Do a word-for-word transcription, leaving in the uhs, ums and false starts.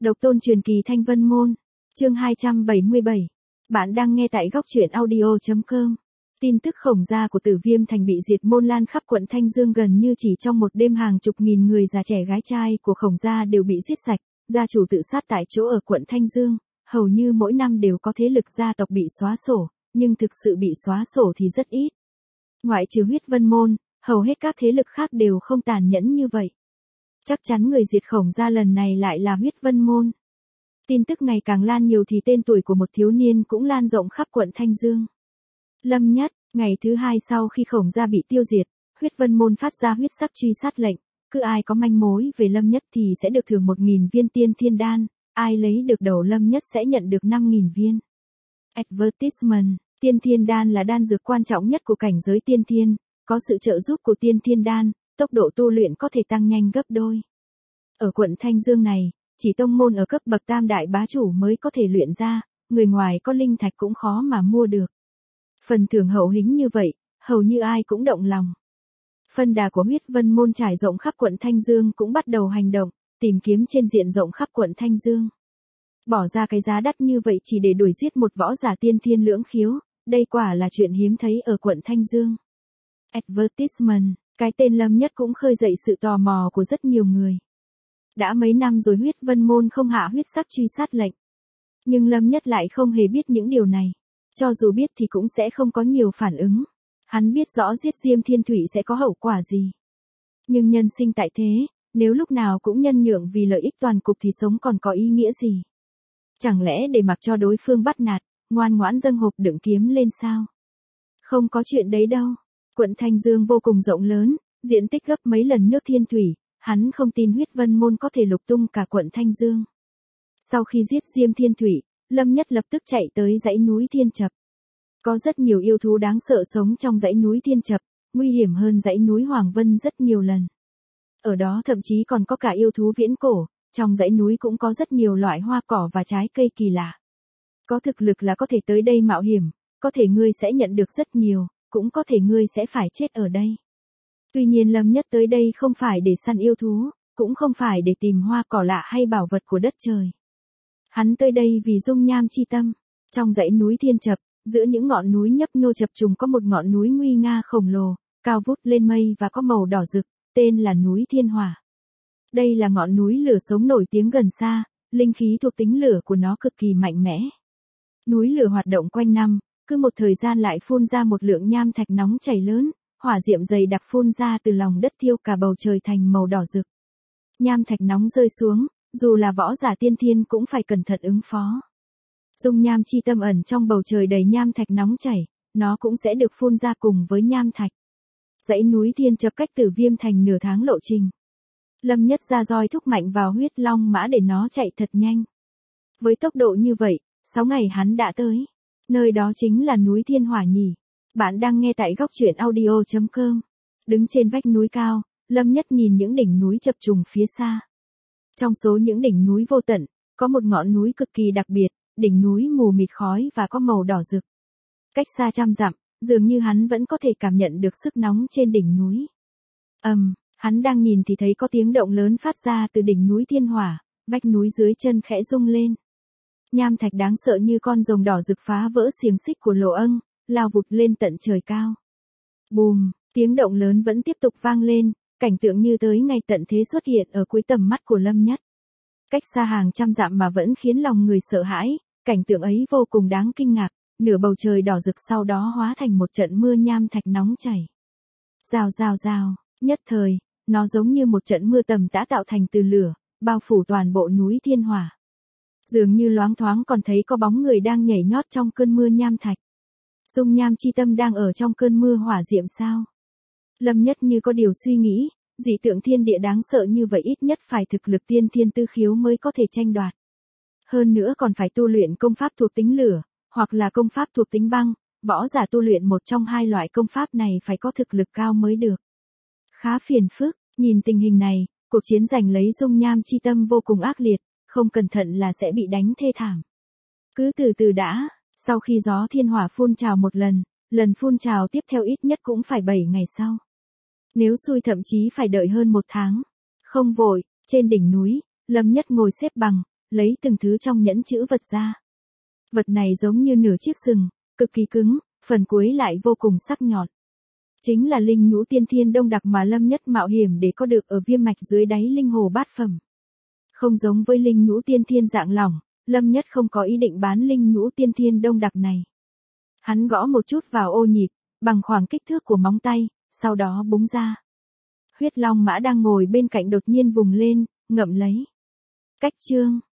Độc tôn truyền kỳ Thanh Vân Môn, chương hai trăm bảy mươi bảy. Bạn đang nghe tại góc truyện audio.com. Tin tức Khổng gia của Tử Viêm Thành bị diệt môn lan khắp quận Thanh Dương, gần như chỉ trong một đêm hàng chục nghìn người già trẻ gái trai của Khổng gia đều bị giết sạch, gia chủ tự sát tại chỗ ở quận Thanh Dương. Hầu như mỗi năm đều có thế lực gia tộc bị xóa sổ, nhưng thực sự bị xóa sổ thì rất ít. Ngoại trừ Huyết Vân Môn, hầu hết các thế lực khác đều không tàn nhẫn như vậy. Chắc chắn người diệt Khổng gia lần này lại là Huyết Vân Môn. Tin tức ngày càng lan nhiều thì tên tuổi của một thiếu niên cũng lan rộng khắp quận Thanh Dương. Lâm Nhất, ngày thứ hai sau khi Khổng gia bị tiêu diệt, Huyết Vân Môn phát ra huyết sắc truy sát lệnh, cứ ai có manh mối về Lâm Nhất thì sẽ được thưởng một nghìn viên tiên thiên đan, ai lấy được đầu Lâm Nhất sẽ nhận được năm nghìn viên. Advertisement, tiên thiên đan là đan dược quan trọng nhất của cảnh giới tiên thiên, có sự trợ giúp của tiên thiên đan, tốc độ tu luyện có thể tăng nhanh gấp đôi. Ở quận Thanh Dương này, chỉ tông môn ở cấp bậc tam đại bá chủ mới có thể luyện ra, người ngoài có linh thạch cũng khó mà mua được. Phần thưởng hậu hĩnh như vậy, hầu như ai cũng động lòng. Phân đà của Huyết Vân Môn trải rộng khắp quận Thanh Dương cũng bắt đầu hành động, tìm kiếm trên diện rộng khắp quận Thanh Dương. Bỏ ra cái giá đắt như vậy chỉ để đuổi giết một võ giả tiên thiên lưỡng khiếu, đây quả là chuyện hiếm thấy ở quận Thanh Dương. Advertisement, cái tên Lâm Nhất cũng khơi dậy sự tò mò của rất nhiều người. Đã mấy năm rồi Huyết Vân Môn không hạ huyết sắc truy sát lệnh. Nhưng Lâm Nhất lại không hề biết những điều này. Cho dù biết thì cũng sẽ không có nhiều phản ứng. Hắn biết rõ giết Diêm Thiên Thủy sẽ có hậu quả gì. Nhưng nhân sinh tại thế, nếu lúc nào cũng nhân nhượng vì lợi ích toàn cục thì sống còn có ý nghĩa gì? Chẳng lẽ để mặc cho đối phương bắt nạt, ngoan ngoãn dâng hộp đựng kiếm lên sao? Không có chuyện đấy đâu. Quận Thanh Dương vô cùng rộng lớn, diện tích gấp mấy lần nước Thiên Thủy. Hắn không tin Huyết Vân Môn có thể lục tung cả quận Thanh Dương. Sau khi giết Diêm Thiên Thủy, Lâm Nhất lập tức chạy tới dãy núi Thiên Chập. Có rất nhiều yêu thú đáng sợ sống trong dãy núi Thiên Chập, nguy hiểm hơn dãy núi Hoàng Vân rất nhiều lần. Ở đó thậm chí còn có cả yêu thú viễn cổ, trong dãy núi cũng có rất nhiều loại hoa cỏ và trái cây kỳ lạ. Có thực lực là có thể tới đây mạo hiểm, có thể ngươi sẽ nhận được rất nhiều, cũng có thể ngươi sẽ phải chết ở đây. Tuy nhiên Lâm Nhất tới đây không phải để săn yêu thú, cũng không phải để tìm hoa cỏ lạ hay bảo vật của đất trời. Hắn tới đây vì dung nham chi tâm. Trong dãy núi Thiên Chập, giữa những ngọn núi nhấp nhô chập trùng có một ngọn núi nguy nga khổng lồ, cao vút lên mây và có màu đỏ rực, tên là núi Thiên Hỏa. Đây là ngọn núi lửa sống nổi tiếng gần xa, linh khí thuộc tính lửa của nó cực kỳ mạnh mẽ. Núi lửa hoạt động quanh năm, cứ một thời gian lại phun ra một lượng nham thạch nóng chảy lớn. Hỏa diệm dày đặc phun ra từ lòng đất thiêu cả bầu trời thành màu đỏ rực. Nham thạch nóng rơi xuống, dù là võ giả tiên thiên cũng phải cẩn thận ứng phó. Dung nham chi tâm ẩn trong bầu trời đầy nham thạch nóng chảy, nó cũng sẽ được phun ra cùng với nham thạch. Dãy núi Thiên Chập cách Tử Viêm Thành nửa tháng lộ trình. Lâm Nhất ra roi thúc mạnh vào huyết long mã để nó chạy thật nhanh. Với tốc độ như vậy, sáu ngày hắn đã tới. Nơi đó chính là núi Thiên Hỏa nhỉ. Bạn đang nghe tại góc truyện audio.com. Đứng trên vách núi cao, Lâm Nhất nhìn những đỉnh núi chập trùng phía xa. Trong số những đỉnh núi vô tận, có một ngọn núi cực kỳ đặc biệt, đỉnh núi mù mịt khói và có màu đỏ rực. Cách xa trăm dặm, dường như hắn vẫn có thể cảm nhận được sức nóng trên đỉnh núi. Ầm, um, hắn đang nhìn thì thấy có tiếng động lớn phát ra từ đỉnh núi Thiên Hỏa, vách núi dưới chân khẽ rung lên. Nham thạch đáng sợ như con rồng đỏ rực phá vỡ xiềng xích của Lỗ Ân, lao vụt lên tận trời cao. Bùm, tiếng động lớn vẫn tiếp tục vang lên, cảnh tượng như tới ngày tận thế xuất hiện ở cuối tầm mắt của Lâm Nhất. Cách xa hàng trăm dặm mà vẫn khiến lòng người sợ hãi, cảnh tượng ấy vô cùng đáng kinh ngạc, nửa bầu trời đỏ rực sau đó hóa thành một trận mưa nham thạch nóng chảy. Rào rào rào, nhất thời, nó giống như một trận mưa tầm tã tạo thành từ lửa, bao phủ toàn bộ núi Thiên Hỏa. Dường như loáng thoáng còn thấy có bóng người đang nhảy nhót trong cơn mưa nham thạch. Dung nham chi tâm đang ở trong cơn mưa hỏa diệm sao? Lâm Nhất như có điều suy nghĩ, dị tượng thiên địa đáng sợ như vậy ít nhất phải thực lực tiên thiên tư khiếu mới có thể tranh đoạt. Hơn nữa còn phải tu luyện công pháp thuộc tính lửa, hoặc là công pháp thuộc tính băng, võ giả tu luyện một trong hai loại công pháp này phải có thực lực cao mới được. Khá phiền phức, nhìn tình hình này, cuộc chiến giành lấy dung nham chi tâm vô cùng ác liệt, không cẩn thận là sẽ bị đánh thê thảm. Cứ từ từ đã. Sau khi gió thiên hỏa phun trào một lần, lần phun trào tiếp theo ít nhất cũng phải bảy ngày sau. Nếu xui thậm chí phải đợi hơn một tháng. Không vội, trên đỉnh núi, Lâm Nhất ngồi xếp bằng, lấy từng thứ trong nhẫn chữ vật ra. Vật này giống như nửa chiếc sừng, cực kỳ cứng, phần cuối lại vô cùng sắc nhọn. Chính là linh nhũ tiên thiên đông đặc mà Lâm Nhất mạo hiểm để có được ở viêm mạch dưới đáy linh hồ bát phẩm. Không giống với linh nhũ tiên thiên dạng lỏng, Lâm Nhất không có ý định bán linh nhũ tiên thiên đông đặc này. Hắn gõ một chút vào ô nhịp, bằng khoảng kích thước của móng tay, sau đó búng ra. Huyết Long Mã đang ngồi bên cạnh đột nhiên vùng lên, ngậm lấy. Cách chương.